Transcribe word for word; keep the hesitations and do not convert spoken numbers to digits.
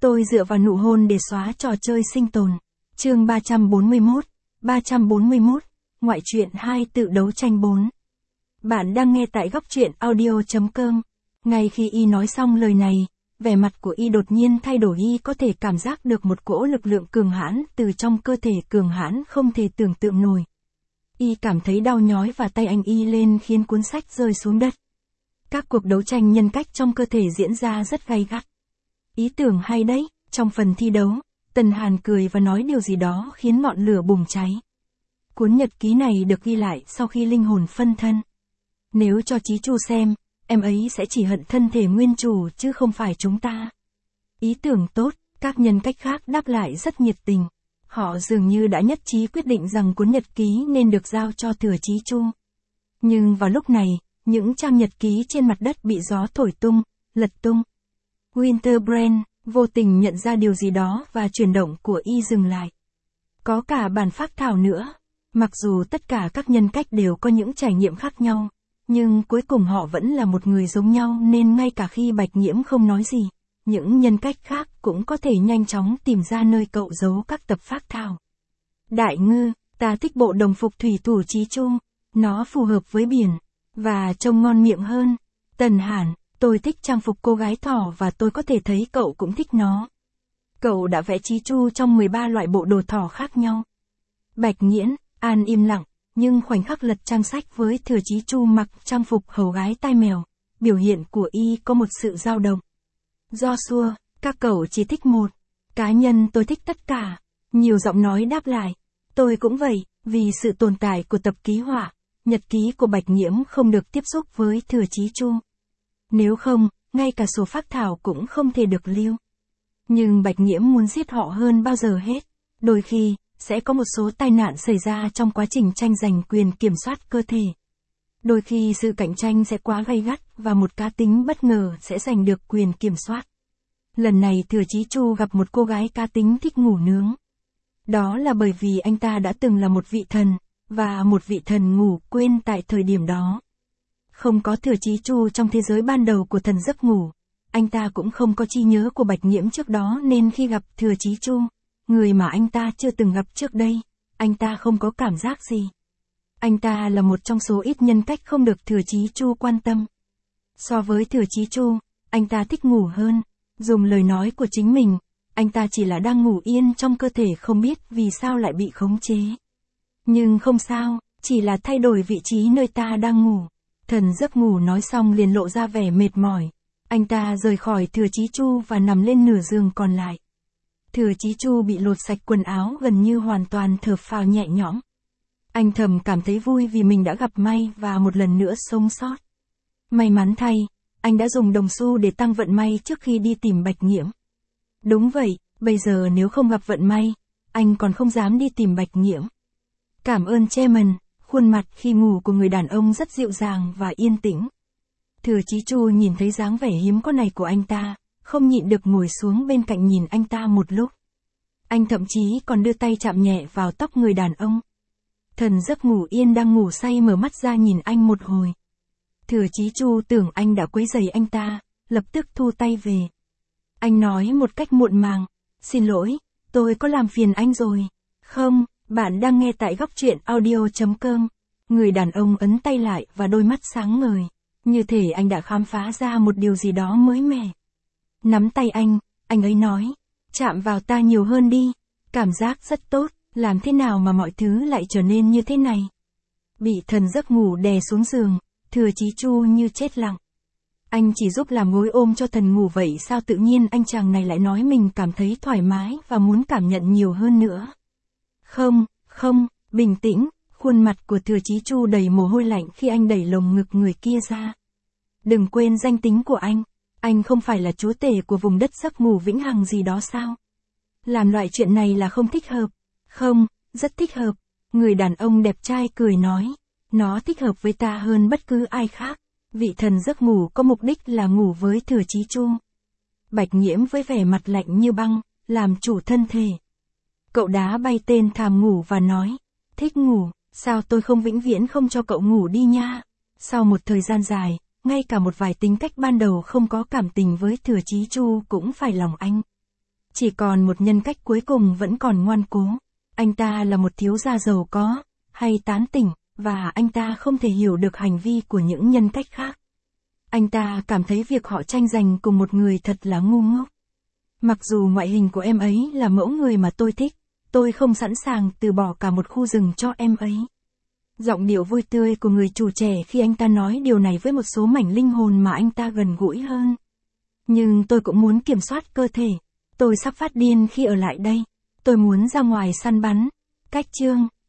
Tôi dựa vào nụ hôn để xóa trò chơi sinh tồn. Chương ba trăm bốn mươi mốt. ba trăm bốn mươi mốt. Ngoại truyện hai tự đấu tranh bốn. Bạn đang nghe tại góc truyện audio chấm com. Ngay khi y nói xong lời này, vẻ mặt của y đột nhiên thay đổi, y có thể cảm giác được một cỗ lực lượng cường hãn từ trong cơ thể, cường hãn không thể tưởng tượng nổi. Y cảm thấy đau nhói và tay anh y lên khiến cuốn sách rơi xuống đất. Các cuộc đấu tranh nhân cách trong cơ thể diễn ra rất gay gắt. Ý tưởng hay đấy. Trong phần thi đấu, Tần Hàn cười và nói điều gì đó khiến ngọn lửa bùng cháy. Cuốn nhật ký này được ghi lại sau khi linh hồn phân thân. Nếu cho Chí Chu xem, em ấy sẽ chỉ hận thân thể nguyên chủ chứ không phải chúng ta. Ý tưởng tốt, các nhân cách khác đáp lại rất nhiệt tình. Họ dường như đã nhất trí quyết định rằng cuốn nhật ký nên được giao cho Thừa Chí Chu. Nhưng vào lúc này, những trang nhật ký trên mặt đất bị gió thổi tung, lật tung. Winterbrand vô tình nhận ra điều gì đó và chuyển động của y dừng lại. Có cả bản phác thảo nữa. Mặc dù tất cả các nhân cách đều có những trải nghiệm khác nhau, nhưng cuối cùng họ vẫn là một người giống nhau, nên ngay cả khi Bạch Nghiễm không nói gì, những nhân cách khác cũng có thể nhanh chóng tìm ra nơi cậu giấu các tập phác thảo. Đại Ngư, ta thích bộ đồng phục thủy thủ Chí Chu, nó phù hợp với biển, và trông ngon miệng hơn. Tần Hàn, tôi thích trang phục cô gái thỏ và tôi có thể thấy cậu cũng thích nó. Cậu đã vẽ Chí Chu trong mười ba loại bộ đồ thỏ khác nhau. Bạch Nghiễn, An im lặng, nhưng khoảnh khắc lật trang sách với Thừa Chí Chu mặc trang phục hầu gái tai mèo, biểu hiện của y có một sự dao động. Joshua, các cậu chỉ thích một. Cá nhân tôi thích tất cả. Nhiều giọng nói đáp lại. Tôi cũng vậy, vì sự tồn tại của tập ký họa, nhật ký của Bạch Nghiễm không được tiếp xúc với Thừa Chí Chu. Nếu không, ngay cả sổ phác thảo cũng không thể được lưu. Nhưng Bạch Nghiễm muốn giết họ hơn bao giờ hết. Đôi khi, sẽ có một số tai nạn xảy ra trong quá trình tranh giành quyền kiểm soát cơ thể. Đôi khi sự cạnh tranh sẽ quá gay gắt và một cá tính bất ngờ sẽ giành được quyền kiểm soát. Lần này Thừa Chí Chu gặp một cô gái cá tính thích ngủ nướng. Đó là bởi vì anh ta đã từng là một vị thần, và một vị thần ngủ quên tại thời điểm đó. Không có Thừa Chí Chu trong thế giới ban đầu của thần giấc ngủ, anh ta cũng không có trí nhớ của Bạch Nghiễm trước đó, nên khi gặp Thừa Chí Chu, người mà anh ta chưa từng gặp trước đây, anh ta không có cảm giác gì. Anh ta là một trong số ít nhân cách không được Thừa Chí Chu quan tâm. So với Thừa Chí Chu, anh ta thích ngủ hơn. Dùng lời nói của chính mình, anh ta chỉ là đang ngủ yên trong cơ thể, không biết vì sao lại bị khống chế. Nhưng không sao, chỉ là thay đổi vị trí nơi ta đang ngủ. Thần giấc ngủ nói xong liền lộ ra vẻ mệt mỏi. Anh ta rời khỏi Thừa Chí Chu và nằm lên nửa giường còn lại. Thừa Chí Chu bị lột sạch quần áo gần như hoàn toàn, thở phào nhẹ nhõm. Anh thầm cảm thấy vui vì mình đã gặp may và một lần nữa sống sót. May mắn thay, anh đã dùng đồng xu để tăng vận may trước khi đi tìm Bạch Nghiễm. Đúng vậy, bây giờ nếu không gặp vận may, anh còn không dám đi tìm Bạch Nghiễm. Cảm ơn Chairman. Khuôn mặt khi ngủ của người đàn ông rất dịu dàng và yên tĩnh. Thừa Chí Chu nhìn thấy dáng vẻ hiếm có này của anh ta, không nhịn được ngồi xuống bên cạnh nhìn anh ta một lúc. Anh thậm chí còn đưa tay chạm nhẹ vào tóc người đàn ông. Thần giấc ngủ yên đang ngủ say mở mắt ra nhìn anh một hồi. Thừa Chí Chu tưởng anh đã quấy rầy anh ta, lập tức thu tay về. Anh nói một cách muộn màng, xin lỗi, tôi có làm phiền anh rồi. Không, bạn đang nghe tại góc truyện audio chấm com. Người đàn ông ấn tay lại và đôi mắt sáng ngời. Như thể anh đã khám phá ra một điều gì đó mới mẻ. Nắm tay anh, anh ấy nói, chạm vào ta nhiều hơn đi. Cảm giác rất tốt, làm thế nào mà mọi thứ lại trở nên như thế này? Bị thần giấc ngủ đè xuống giường, Thừa Chí Chu như chết lặng. Anh chỉ giúp làm gối ôm cho thần ngủ vậy sao tự nhiên anh chàng này lại nói mình cảm thấy thoải mái và muốn cảm nhận nhiều hơn nữa. Không, không, bình tĩnh, khuôn mặt của Thừa Chí Chu đầy mồ hôi lạnh khi anh đẩy lồng ngực người kia ra. Đừng quên danh tính của anh, anh không phải là chúa tể của vùng đất giấc ngủ vĩnh hằng gì đó sao? Làm loại chuyện này là không thích hợp. Không, rất thích hợp. Người đàn ông đẹp trai cười nói, nó thích hợp với ta hơn bất cứ ai khác. Vị thần giấc ngủ có mục đích là ngủ với Thừa Chí Chu. Bạch Nghiễm với vẻ mặt lạnh như băng, làm chủ thân thể. Cậu đá bay tên thàm ngủ và nói, thích ngủ, sao tôi không vĩnh viễn không cho cậu ngủ đi nha. Sau một thời gian dài, ngay cả một vài tính cách ban đầu không có cảm tình với Thừa Chí Chu cũng phải lòng anh. Chỉ còn một nhân cách cuối cùng vẫn còn ngoan cố. Anh ta là một thiếu gia giàu có, hay tán tỉnh, và anh ta không thể hiểu được hành vi của những nhân cách khác. Anh ta cảm thấy việc họ tranh giành cùng một người thật là ngu ngốc. Mặc dù ngoại hình của em ấy là mẫu người mà tôi thích, tôi không sẵn sàng từ bỏ cả một khu rừng cho em ấy. Giọng điệu vui tươi của người chủ trẻ khi anh ta nói điều này với một số mảnh linh hồn mà anh ta gần gũi hơn. Nhưng tôi cũng muốn kiểm soát cơ thể. Tôi sắp phát điên khi ở lại đây. Tôi muốn ra ngoài săn bắn. Cách chương